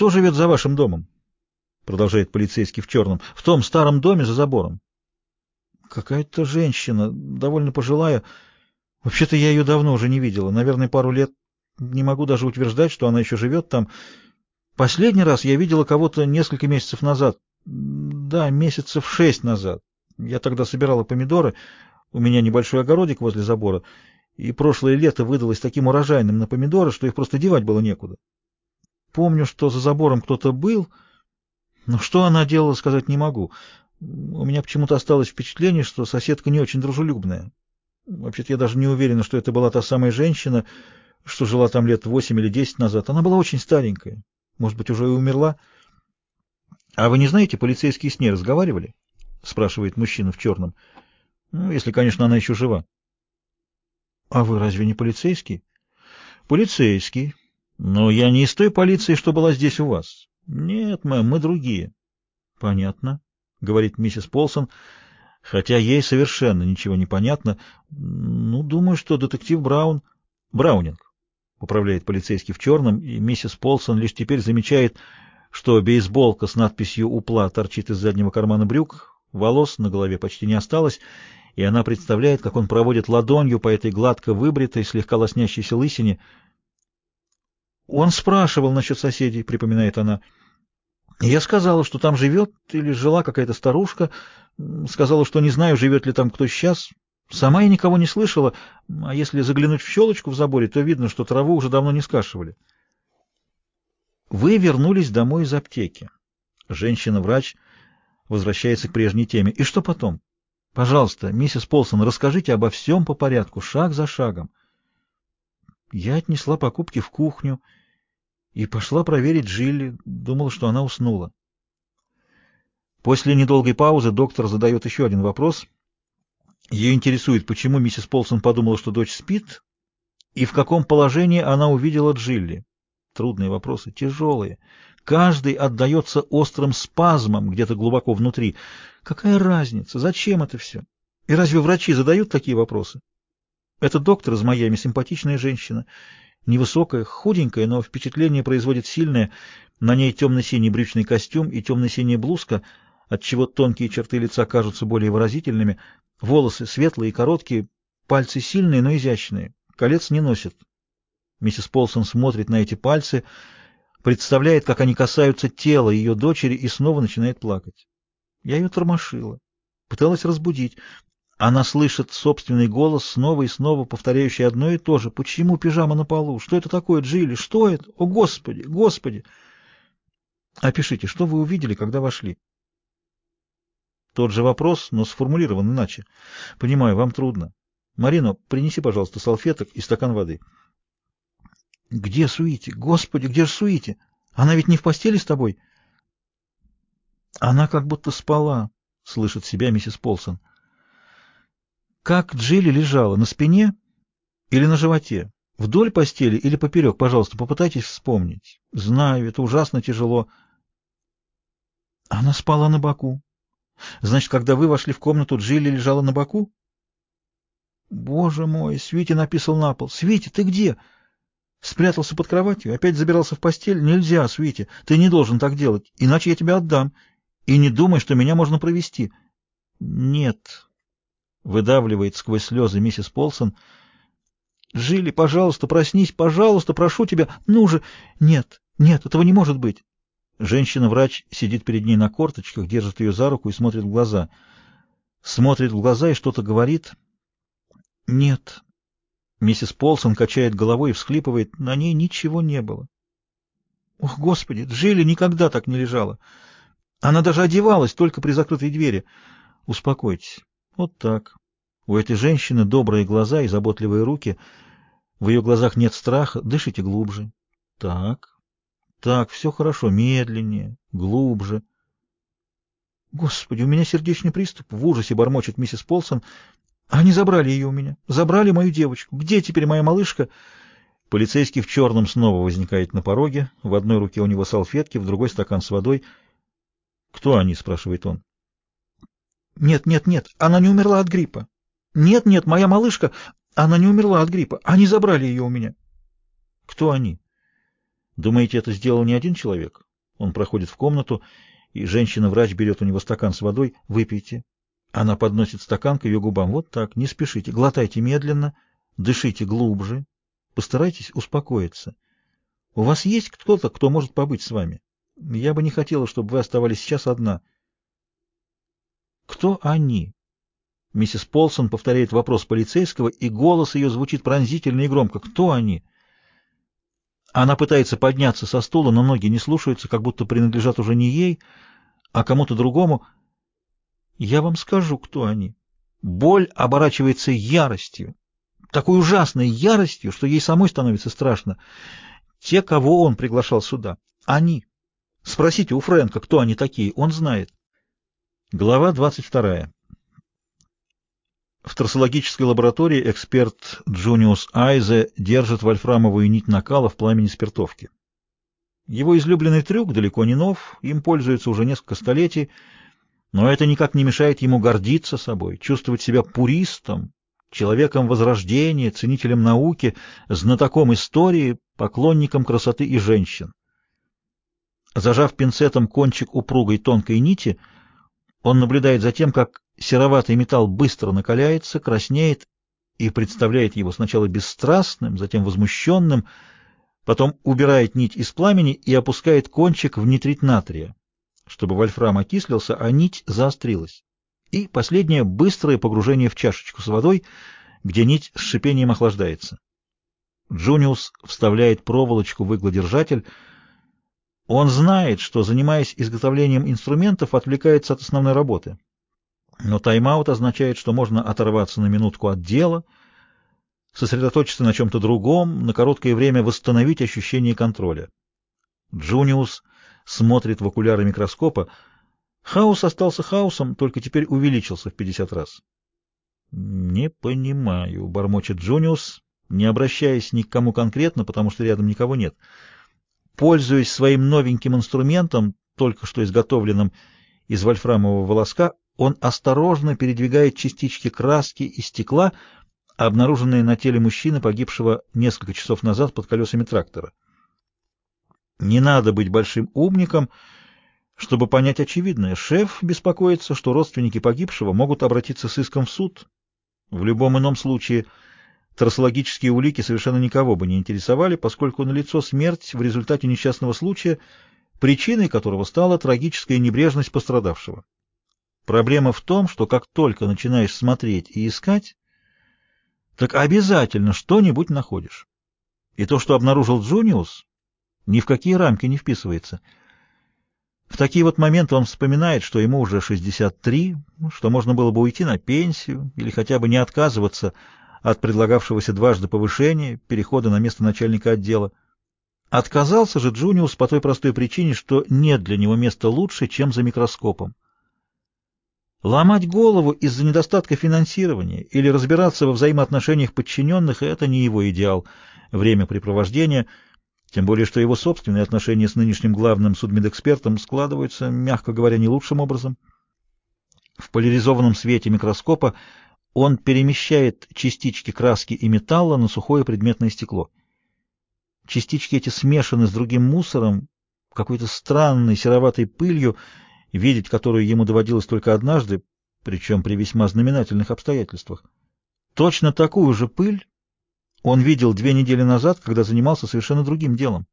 Кто живет за вашим домом? Продолжает полицейский в черном. В том старом доме за забором. Какая-то женщина, довольно пожилая. Вообще-то я ее давно уже не видела. Наверное, пару лет. Не могу даже утверждать, что она еще живет там. Последний раз я видела кого-то несколько месяцев назад. Да, месяцев 6 назад. Я тогда собирала помидоры. У меня небольшой огородик возле забора. И прошлое лето выдалось таким урожайным на помидоры, что их просто девать было некуда. Помню, что за забором кто-то был, но что она делала, сказать не могу. У меня почему-то осталось впечатление, что соседка не очень дружелюбная. Вообще-то я даже не уверена, что это была та самая женщина, что жила там лет 8 или 10 назад. Она была очень старенькая. Может быть, уже и умерла. — А вы не знаете, полицейские с ней разговаривали? — спрашивает мужчина в черном. — Ну, если, конечно, она еще жива. — А вы разве не полицейский? — Полицейский. Но я не из той полиции, что была здесь у вас. Нет, мэм, мы другие. — Понятно, — говорит миссис Полсон, хотя ей совершенно ничего не понятно. Ну, думаю, что детектив Браун... Браунинг, — поправляет полицейский в черном, и миссис Полсон лишь теперь замечает, что бейсболка с надписью «УПЛА» торчит из заднего кармана брюк, волос на голове почти не осталось, и она представляет, как он проводит ладонью по этой гладко выбритой, слегка лоснящейся лысине. «Он спрашивал насчет соседей», — припоминает она. «Я сказала, что там живет или жила какая-то старушка, сказала, что не знаю, живет ли там кто сейчас. Сама я никого не слышала, а если заглянуть в щелочку в заборе, то видно, что траву уже давно не скашивали». Вы вернулись домой из аптеки. Женщина-врач возвращается к прежней теме. И что потом? Пожалуйста, миссис Полсон, расскажите обо всем по порядку, шаг за шагом. Я отнесла покупки в кухню и пошла проверить Джилли. Думала, что она уснула. После недолгой паузы доктор задает еще один вопрос. Ее интересует, почему миссис Полсон подумала, что дочь спит, и в каком положении она увидела Джилли. Трудные вопросы, тяжелые. Каждый отдается острым спазмом где-то глубоко внутри. Какая разница? Зачем это все? И разве врачи задают такие вопросы? Этот доктор из Майами симпатичная женщина. Невысокая, худенькая, но впечатление производит сильное. На ней темно-синий брючный костюм и темно-синяя блузка, отчего тонкие черты лица кажутся более выразительными. Волосы светлые и короткие, пальцы сильные, но изящные. Колец не носит. Миссис Полсон смотрит на эти пальцы, представляет, как они касаются тела ее дочери, и снова начинает плакать. Я ее тормошила, пыталась разбудить. Она слышит собственный голос, снова и снова повторяющий одно и то же. «Почему пижама на полу? Что это такое, Джилли? Что это? О, Господи! Господи!» Опишите, что вы увидели, когда вошли? Тот же вопрос, но сформулирован иначе. Понимаю, вам трудно. Марино, принеси, пожалуйста, салфеток и стакан воды. Где Суити? Господи, где же Суити? Она ведь не в постели с тобой? Она как будто спала, слышит себя миссис Полсон. Как Джилли лежала? На спине или на животе? Вдоль постели или поперек? Пожалуйста, попытайтесь вспомнить. Знаю, это ужасно тяжело. Она спала на боку. Значит, когда вы вошли в комнату, Джилли лежала на боку? Боже мой, Свити написал на пол. Свити, ты где? Спрятался под кроватью, опять забирался в постель? Нельзя, Свити, ты не должен так делать, иначе я тебя отдам. И не думай, что меня можно провести. Нет, выдавливает сквозь слезы миссис Полсон. Джилли, пожалуйста, проснись, пожалуйста, прошу тебя. Ну же, нет, нет, этого не может быть. Женщина-врач сидит перед ней на корточках, держит ее за руку и смотрит в глаза. Смотрит в глаза и что-то говорит. Нет. Миссис Полсон качает головой и всхлипывает. На ней ничего не было. Ох, Господи, Джилли никогда так не лежала. Она даже одевалась только при закрытой двери. Успокойтесь. Вот так. У этой женщины добрые глаза и заботливые руки. В ее глазах нет страха. Дышите глубже. Так. Так, все хорошо. Медленнее. Глубже. Господи, у меня сердечный приступ. В ужасе бормочет миссис Полсон. Они забрали ее у меня. Забрали мою девочку. Где теперь моя малышка? Полицейский в черном снова возникает на пороге. В одной руке у него салфетки, в другой стакан с водой. «Кто они?» — спрашивает он. «Нет, нет, нет, она не умерла от гриппа. Нет, нет, моя малышка, она не умерла от гриппа. Они забрали ее у меня». «Кто они? Думаете, это сделал не один человек?» Он проходит в комнату, и женщина-врач берет у него стакан с водой. «Выпейте». Она подносит стакан к ее губам. «Вот так, не спешите, глотайте медленно, дышите глубже, постарайтесь успокоиться. У вас есть кто-то, кто может побыть с вами? Я бы не хотела, чтобы вы оставались сейчас одна». «Кто они?» Миссис Полсон повторяет вопрос полицейского, и голос ее звучит пронзительно и громко. «Кто они?» Она пытается подняться со стула, но ноги не слушаются, как будто принадлежат уже не ей, а кому-то другому. Я вам скажу, кто они. Боль оборачивается яростью, такой ужасной яростью, что ей самой становится страшно. Те, кого он приглашал сюда, они. Спросите у Фрэнка, кто они такие, он знает. Глава 22. В трассологической лаборатории эксперт Джуниус Айзе держит вольфрамовую нить накала в пламени спиртовки. Его излюбленный трюк далеко не нов, им пользуются уже несколько столетий, но это никак не мешает ему гордиться собой, чувствовать себя пуристом, человеком возрождения, ценителем науки, знатоком истории, поклонником красоты и женщин. Зажав пинцетом кончик упругой тонкой нити, он наблюдает за тем, как сероватый металл быстро накаляется, краснеет и представляет его сначала бесстрастным, затем возмущенным, потом убирает нить из пламени и опускает кончик в нитрит натрия, чтобы вольфрам окислился, а нить заострилась. И последнее — быстрое погружение в чашечку с водой, где нить с шипением охлаждается. Джуниус вставляет проволочку в иглодержатель. Он знает, что, занимаясь изготовлением инструментов, отвлекается от основной работы. Но тайм-аут означает, что можно оторваться на минутку от дела, сосредоточиться на чем-то другом, на короткое время восстановить ощущение контроля. Джуниус смотрит в окуляры микроскопа. Хаос остался хаосом, только теперь увеличился в 50 раз. «Не понимаю», — бормочет Джуниус, не обращаясь ни к кому конкретно, потому что рядом никого нет. Пользуясь своим новеньким инструментом, только что изготовленным из вольфрамового волоска, он осторожно передвигает частички краски и стекла, обнаруженные на теле мужчины, погибшего несколько часов назад под колесами трактора. Не надо быть большим умником, чтобы понять очевидное. Шеф беспокоится, что родственники погибшего могут обратиться с иском в суд. В любом ином случае трассологические улики совершенно никого бы не интересовали, поскольку налицо смерть в результате несчастного случая, причиной которого стала трагическая небрежность пострадавшего. Проблема в том, что как только начинаешь смотреть и искать, так обязательно что-нибудь находишь. И то, что обнаружил Джуниус, ни в какие рамки не вписывается. В такие вот моменты он вспоминает, что ему уже 63, что можно было бы уйти на пенсию или хотя бы не отказываться от предлагавшегося дважды повышения, перехода на место начальника отдела. Отказался же Джуниус по той простой причине, что нет для него места лучше, чем за микроскопом. Ломать голову из-за недостатка финансирования или разбираться во взаимоотношениях подчиненных — это не его идеал времяпрепровождения, тем более что его собственные отношения с нынешним главным судмедэкспертом складываются, мягко говоря, не лучшим образом. В поляризованном свете микроскопа он перемещает частички краски и металла на сухое предметное стекло. Частички эти смешаны с другим мусором, какой-то странной сероватой пылью, видеть которую ему доводилось только однажды, причем при весьма знаменательных обстоятельствах. Точно такую же пыль он видел 2 недели назад, когда занимался совершенно другим делом.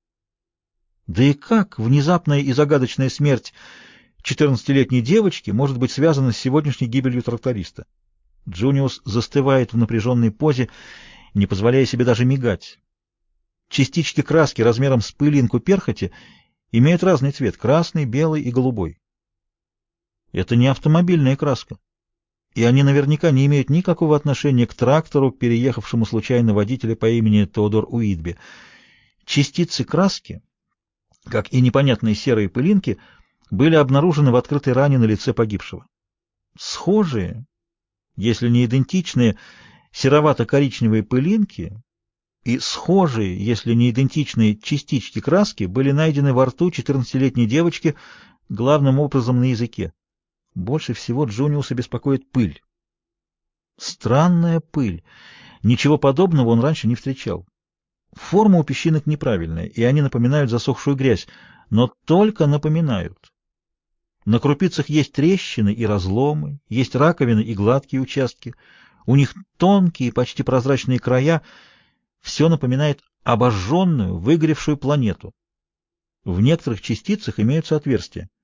Да и как внезапная и загадочная смерть 14-летней девочки может быть связана с сегодняшней гибелью тракториста? Джуниус застывает в напряженной позе, не позволяя себе даже мигать. Частички краски размером с пылинку перхоти имеют разный цвет — красный, белый и голубой. Это не автомобильная краска, и они наверняка не имеют никакого отношения к трактору, переехавшему случайно водителя по имени Теодор Уитби. Частицы краски, как и непонятные серые пылинки, были обнаружены в открытой ране на лице погибшего. Схожие, если не идентичные, серовато-коричневые пылинки и схожие, если не идентичные, частички краски были найдены во рту 14-летней девочки, главным образом на языке. Больше всего Джуниуса беспокоит пыль. Странная пыль. Ничего подобного он раньше не встречал. Форма у песчинок неправильная, и они напоминают засохшую грязь. но только напоминают. На крупицах есть трещины и разломы, есть раковины и гладкие участки. У них тонкие, почти прозрачные края. Все напоминает обожженную, выгоревшую планету. В некоторых частицах имеются отверстия.